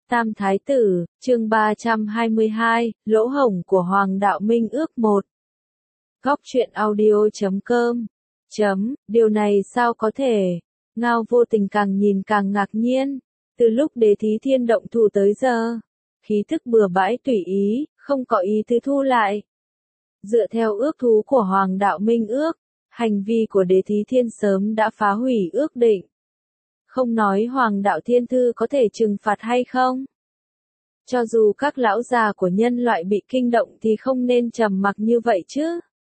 Tam Thái Tử, chương 322, lỗ hổng của Hoàng đạo Minh ước 1. Góc truyện audio.com. Điều này sao có thể? Ngao Vô Tình càng nhìn càng ngạc nhiên. Từ lúc Đế Thí Thiên động thủ tới giờ, khí thức bừa bãi tùy ý, không có ý tứ thu lại. Dựa theo ước thú của Hoàng đạo Minh ước, hành vi của Đế Thí Thiên sớm đã phá hủy ước định. Không nói Hoàng đạo Thiên Thư có thể trừng phạt hay không. Cho dù các lão già của nhân loại bị kinh động thì không nên trầm mặc như vậy chứ.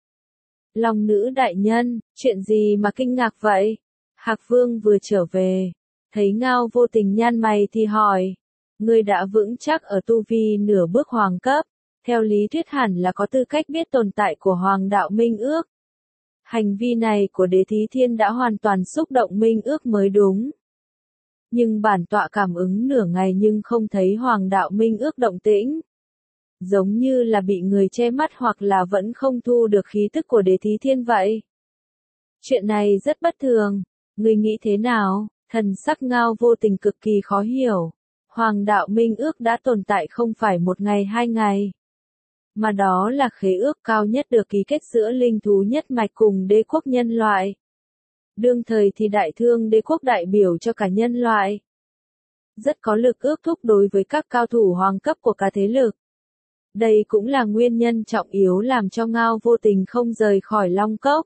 Long nữ đại nhân, chuyện gì mà kinh ngạc vậy? Hạc Vương vừa trở về, thấy Ngao Vô Tình nhăn mày thì hỏi. Ngươi đã vững chắc ở tu vi nửa bước hoàng cấp, theo lý thuyết hẳn là có tư cách biết tồn tại của Hoàng đạo Minh ước. Hành vi này của Đế Thí Thiên đã hoàn toàn xúc động Minh ước mới đúng. Nhưng bản tọa cảm ứng nửa ngày nhưng không thấy Hoàng đạo Minh ước động tĩnh. Giống như là bị người che mắt hoặc là vẫn không thu được khí tức của Đế Thí Thiên vậy. Chuyện này rất bất thường, ngươi nghĩ thế nào? Thần sắc Ngao Vô Tình cực kỳ khó hiểu. Hoàng đạo Minh ước đã tồn tại không phải một ngày hai ngày, mà đó là khế ước cao nhất được ký kết giữa linh thú nhất mạch cùng đế quốc nhân loại. Đương thời thì Đại Thương đế quốc đại biểu cho cả nhân loại. Rất có lực ước thúc đối với các cao thủ hoàng cấp của cả thế lực. Đây cũng là nguyên nhân trọng yếu làm cho Ngao Vô Tình không rời khỏi Long Cốc.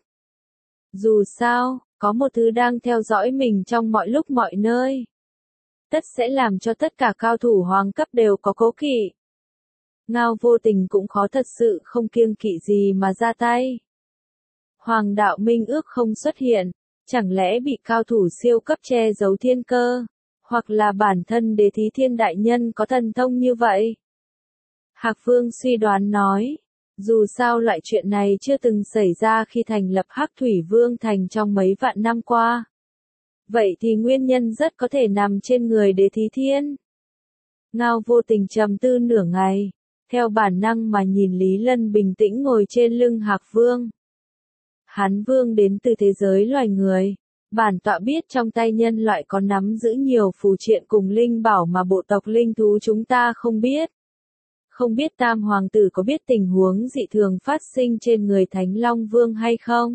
Dù sao, có một thứ đang theo dõi mình trong mọi lúc mọi nơi. Tất sẽ làm cho tất cả cao thủ hoàng cấp đều có cố kỵ. Ngao Vô Tình cũng khó thật sự không kiêng kỵ gì mà ra tay. Hoàng đạo Minh ước không xuất hiện, chẳng lẽ bị cao thủ siêu cấp che giấu thiên cơ, hoặc là bản thân Đế Thí Thiên đại nhân có thần thông như vậy? Hạc Vương suy đoán nói, dù sao loại chuyện này chưa từng xảy ra khi thành lập Hắc Thủy Vương Thành trong mấy vạn năm qua. Vậy thì nguyên nhân rất có thể nằm trên người Đế Thí Thiên. Ngao Vô Tình trầm tư nửa ngày, theo bản năng mà nhìn Lý Lân bình tĩnh ngồi trên lưng Hạc Vương. Hán Vương đến từ thế giới loài người. Bản tọa biết trong tay nhân loại có nắm giữ nhiều phù triện cùng linh bảo mà bộ tộc linh thú chúng ta không biết. Không biết Tam Hoàng tử có biết tình huống dị thường phát sinh trên người Thánh Long Vương hay không?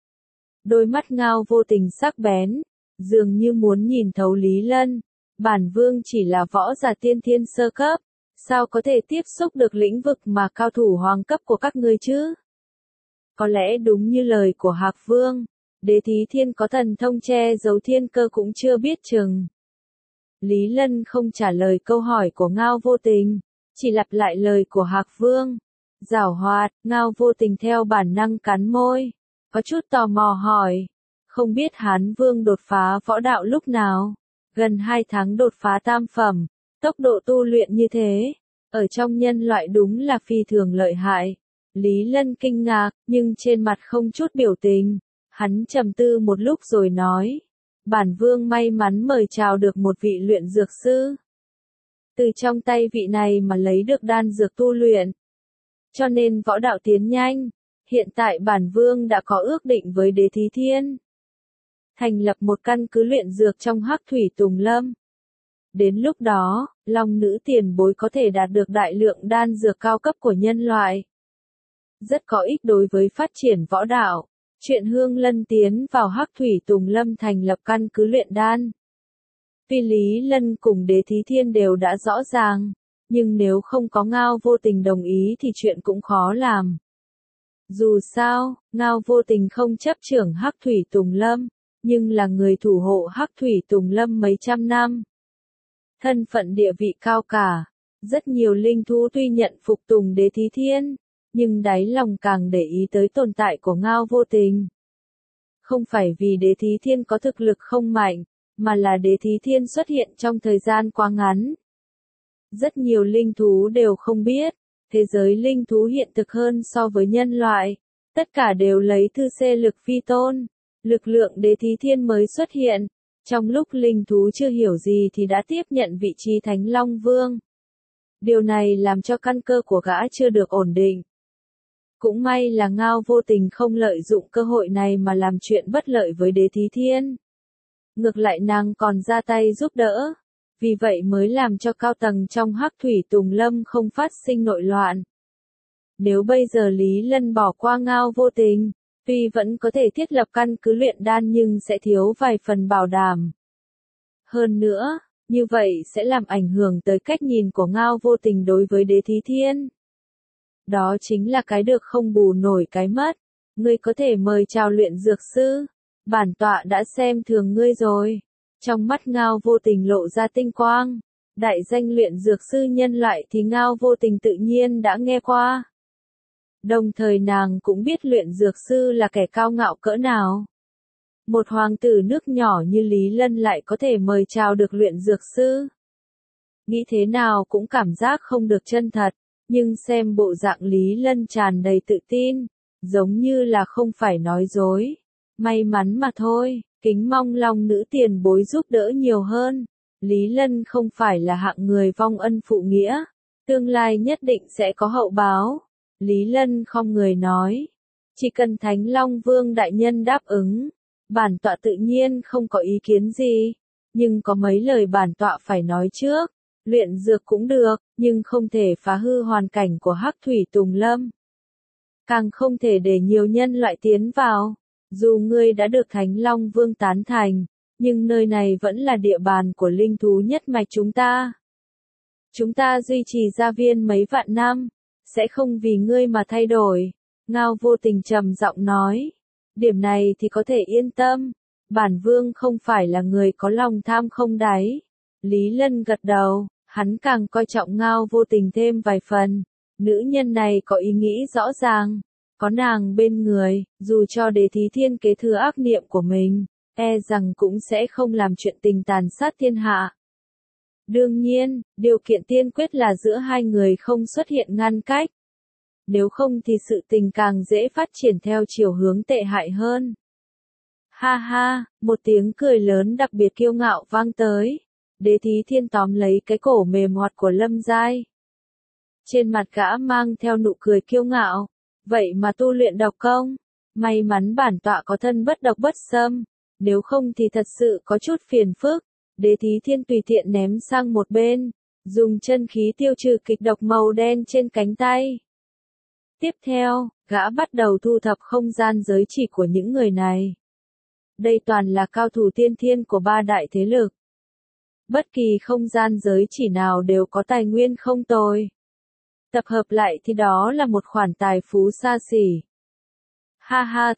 Đôi mắt Ngao Vô Tình sắc bén, dường như muốn nhìn thấu Lý Lân. Bản Vương chỉ là võ giả tiên thiên sơ cấp, sao có thể tiếp xúc được lĩnh vực mà cao thủ hoàng cấp của các ngươi chứ? Có lẽ đúng như lời của Hạc Vương, Đế Thí Thiên có thần thông che giấu thiên cơ cũng chưa biết chừng. Lý Lân không trả lời câu hỏi của Ngao Vô Tình, chỉ lặp lại lời của Hạc Vương. Giảo hoạt, Ngao Vô Tình theo bản năng cắn môi, có chút tò mò hỏi, không biết Hán Vương đột phá võ đạo lúc nào? Gần 2 tháng đột phá tam phẩm, tốc độ tu luyện như thế, ở trong nhân loại đúng là phi thường lợi hại. Lý Lân kinh ngạc, nhưng trên mặt không chút biểu tình. Hắn trầm tư một lúc rồi nói, bản Vương may mắn mời chào được một vị luyện dược sư. Từ trong tay vị này mà lấy được đan dược tu luyện. Cho nên võ đạo tiến nhanh, hiện tại bản Vương đã có ước định với Đế Thí Thiên. Thành lập một căn cứ luyện dược trong Hắc Thủy Tùng Lâm. Đến lúc đó, Long nữ tiền bối có thể đạt được đại lượng đan dược cao cấp của nhân loại. Rất có ích đối với phát triển võ đạo. Chuyện Hương Lân tiến vào Hắc Thủy Tùng Lâm thành lập căn cứ luyện đan. Tuy Lý Lân cùng Đế Thí Thiên đều đã rõ ràng, nhưng nếu không có Ngao Vô Tình đồng ý thì chuyện cũng khó làm. Dù sao, Ngao Vô Tình không chấp trưởng Hắc Thủy Tùng Lâm, nhưng là người thủ hộ Hắc Thủy Tùng Lâm mấy trăm năm. Thân phận địa vị cao cả, rất nhiều linh thú tuy nhận phục tùng Đế Thí Thiên, nhưng đáy lòng càng để ý tới tồn tại của Ngao Vô Tình. Không phải vì Đế Thí Thiên có thực lực không mạnh, mà là Đế Thí Thiên xuất hiện trong thời gian quá ngắn. Rất nhiều linh thú đều không biết, thế giới linh thú hiện thực hơn so với nhân loại, tất cả đều lấy thư xê lực phi tôn. Lực lượng Đế Thí Thiên mới xuất hiện, trong lúc linh thú chưa hiểu gì thì đã tiếp nhận vị trí Thánh Long Vương. Điều này làm cho căn cơ của gã chưa được ổn định. Cũng may là Ngao Vô Tình không lợi dụng cơ hội này mà làm chuyện bất lợi với Đế Thí Thiên. Ngược lại nàng còn ra tay giúp đỡ. Vì vậy mới làm cho cao tầng trong Hắc Thủy Tùng Lâm không phát sinh nội loạn. Nếu bây giờ Lý Lân bỏ qua Ngao Vô Tình, tuy vẫn có thể thiết lập căn cứ luyện đan nhưng sẽ thiếu vài phần bảo đảm. Hơn nữa, như vậy sẽ làm ảnh hưởng tới cách nhìn của Ngao Vô Tình đối với Đế Thí Thiên. Đó chính là cái được không bù nổi cái mất. Ngươi có thể mời chào luyện dược sư. Bản tọa đã xem thường ngươi rồi. Trong mắt Ngao Vô Tình lộ ra tinh quang. Đại danh luyện dược sư nhân loại thì Ngao Vô Tình tự nhiên đã nghe qua. Đồng thời nàng cũng biết luyện dược sư là kẻ cao ngạo cỡ nào. Một hoàng tử nước nhỏ như Lý Lân lại có thể mời chào được luyện dược sư. Nghĩ thế nào cũng cảm giác không được chân thật, nhưng xem bộ dạng Lý Lân tràn đầy tự tin, giống như là không phải nói dối. May mắn mà thôi, kính mong Long nữ tiền bối giúp đỡ nhiều hơn. Lý Lân không phải là hạng người vong ân phụ nghĩa, tương lai nhất định sẽ có hậu báo. Lý Lân không người nói, chỉ cần Thánh Long Vương đại nhân đáp ứng, bản tọa tự nhiên không có ý kiến gì, nhưng có mấy lời bản tọa phải nói trước. Luyện dược cũng được, nhưng không thể phá hư hoàn cảnh của Hắc Thủy Tùng Lâm. Càng không thể để nhiều nhân loại tiến vào. Dù ngươi đã được Thánh Long Vương tán thành, nhưng nơi này vẫn là địa bàn của linh thú nhất mạch chúng ta. Chúng ta duy trì gia viên mấy vạn năm, sẽ không vì ngươi mà thay đổi. Ngao Vô Tình trầm giọng nói. Điểm này thì có thể yên tâm. Bản vương không phải là người có lòng tham không đáy. Lý Lân gật đầu. Hắn càng coi trọng Ngao Vô Tình thêm vài phần. Nữ nhân này có ý nghĩ rõ ràng. Có nàng bên người, dù cho Đế Thí Thiên kế thừa ác niệm của mình, e rằng cũng sẽ không làm chuyện tình tàn sát thiên hạ. Đương nhiên, điều kiện tiên quyết là giữa hai người không xuất hiện ngăn cách. Nếu không thì sự tình càng dễ phát triển theo chiều hướng tệ hại hơn. Ha ha, một tiếng cười lớn đặc biệt kiêu ngạo vang tới. Đế Thí Thiên tóm lấy cái cổ mềm hoạt của Lâm Giai. Trên mặt gã mang theo nụ cười kiêu ngạo. Vậy mà tu luyện độc công. May mắn bản tọa có thân bất độc bất xâm. Nếu không thì thật sự có chút phiền phức. Đế Thí Thiên tùy tiện ném sang một bên. Dùng chân khí tiêu trừ kịch độc màu đen trên cánh tay. Tiếp theo, gã bắt đầu thu thập không gian giới chỉ của những người này. Đây toàn là cao thủ tiên thiên của ba đại thế lực. Bất kỳ không gian giới chỉ nào đều có tài nguyên không tồi. Tập hợp lại thì đó là một khoản tài phú xa xỉ. Ha ha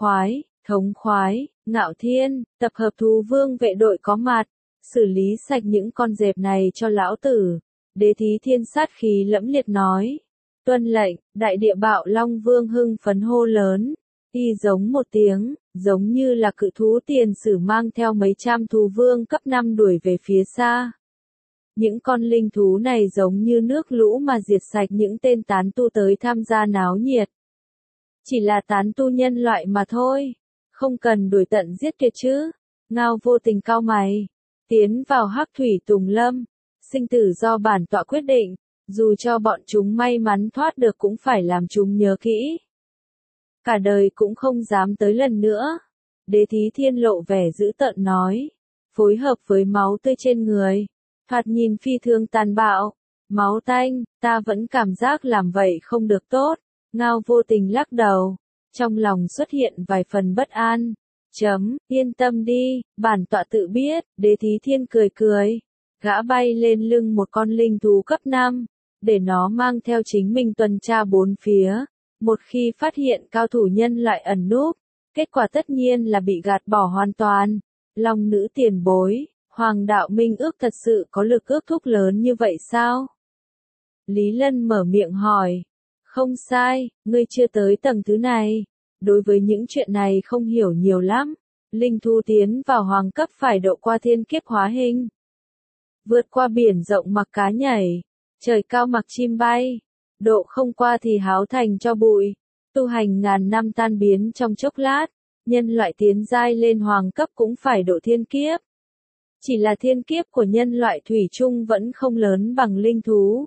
thống khoái, Ngạo Thiên, tập hợp thú vương vệ đội có mặt, xử lý sạch những con dẹp này cho lão tử. Đế Thí Thiên sát khí lẫm liệt nói. Tuân lệnh, đại địa bạo Long Vương hưng phấn hô lớn. Y giống một tiếng, giống như là cự thú tiền sử mang theo mấy trăm thú vương cấp 5 đuổi về phía xa. Những con linh thú này giống như nước lũ mà diệt sạch những tên tán tu tới tham gia náo nhiệt. Chỉ là tán tu nhân loại mà thôi, không cần đuổi tận giết tuyệt chứ. Ngao Vô Tình cau mày, tiến vào Hắc Thủy Tùng Lâm, sinh tử do bản tọa quyết định, dù cho bọn chúng may mắn thoát được cũng phải làm chúng nhớ kỹ. Cả đời cũng không dám tới lần nữa. Đế Thí Thiên lộ vẻ dữ tợn nói, phối hợp với máu tươi trên người, thoạt nhìn phi thường tàn bạo, máu tanh, ta vẫn cảm giác làm vậy không được tốt. Ngao Vô Tình lắc đầu, trong lòng xuất hiện vài phần bất an. Yên tâm đi, bản tọa tự biết. Đế Thí Thiên cười cười, gã bay lên lưng một con linh thú cấp 5, để nó mang theo chính mình tuần tra bốn phía. Một khi phát hiện cao thủ nhân loại ẩn núp, kết quả tất nhiên là bị gạt bỏ hoàn toàn. Long nữ tiền bối, Hoàng đạo minh ước thật sự có lực ước thúc lớn như vậy sao? Lý Lân mở miệng hỏi. Không sai, ngươi chưa tới tầng thứ này. Đối với những chuyện này không hiểu nhiều lắm. Linh thú tiến vào hoàng cấp phải độ qua thiên kiếp hóa hình. Vượt qua biển rộng mặc cá nhảy. Trời cao mặc chim bay. Độ không qua thì háo thành cho bụi. Tu hành ngàn năm tan biến trong chốc lát. Nhân loại tiến giai lên hoàng cấp cũng phải độ thiên kiếp. Chỉ là thiên kiếp của nhân loại thủy chung vẫn không lớn bằng linh thú.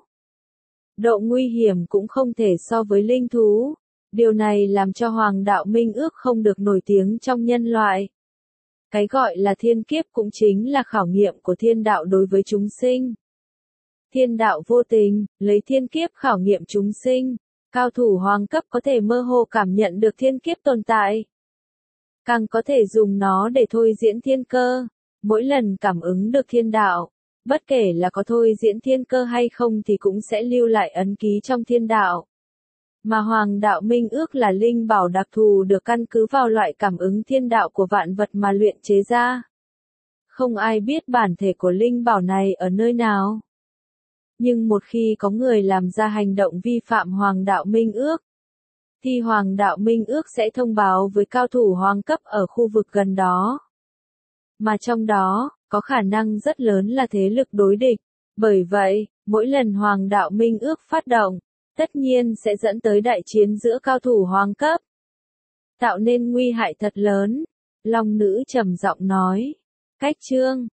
Độ nguy hiểm cũng không thể so với linh thú. Điều này làm cho Hoàng đạo minh ước không được nổi tiếng trong nhân loại. Cái gọi là thiên kiếp cũng chính là khảo nghiệm của thiên đạo đối với chúng sinh. Thiên đạo vô tình, lấy thiên kiếp khảo nghiệm chúng sinh. Cao thủ hoàng cấp có thể mơ hồ cảm nhận được thiên kiếp tồn tại. Càng có thể dùng nó để thôi diễn thiên cơ. Mỗi lần cảm ứng được thiên đạo, bất kể là có thôi diễn thiên cơ hay không thì cũng sẽ lưu lại ấn ký trong thiên đạo. Mà Hoàng đạo minh ước là linh bảo đặc thù được căn cứ vào loại cảm ứng thiên đạo của vạn vật mà luyện chế ra. Không ai biết bản thể của linh bảo này ở nơi nào. Nhưng một khi có người làm ra hành động vi phạm Hoàng đạo minh ước, thì Hoàng đạo minh ước sẽ thông báo với cao thủ hoàng cấp ở khu vực gần đó. Mà trong đó, có khả năng rất lớn là thế lực đối địch. Bởi vậy, mỗi lần Hoàng đạo minh ước phát động, tất nhiên sẽ dẫn tới đại chiến giữa cao thủ hoàng cấp. Tạo nên nguy hại thật lớn. Long nữ trầm giọng nói. Cách chương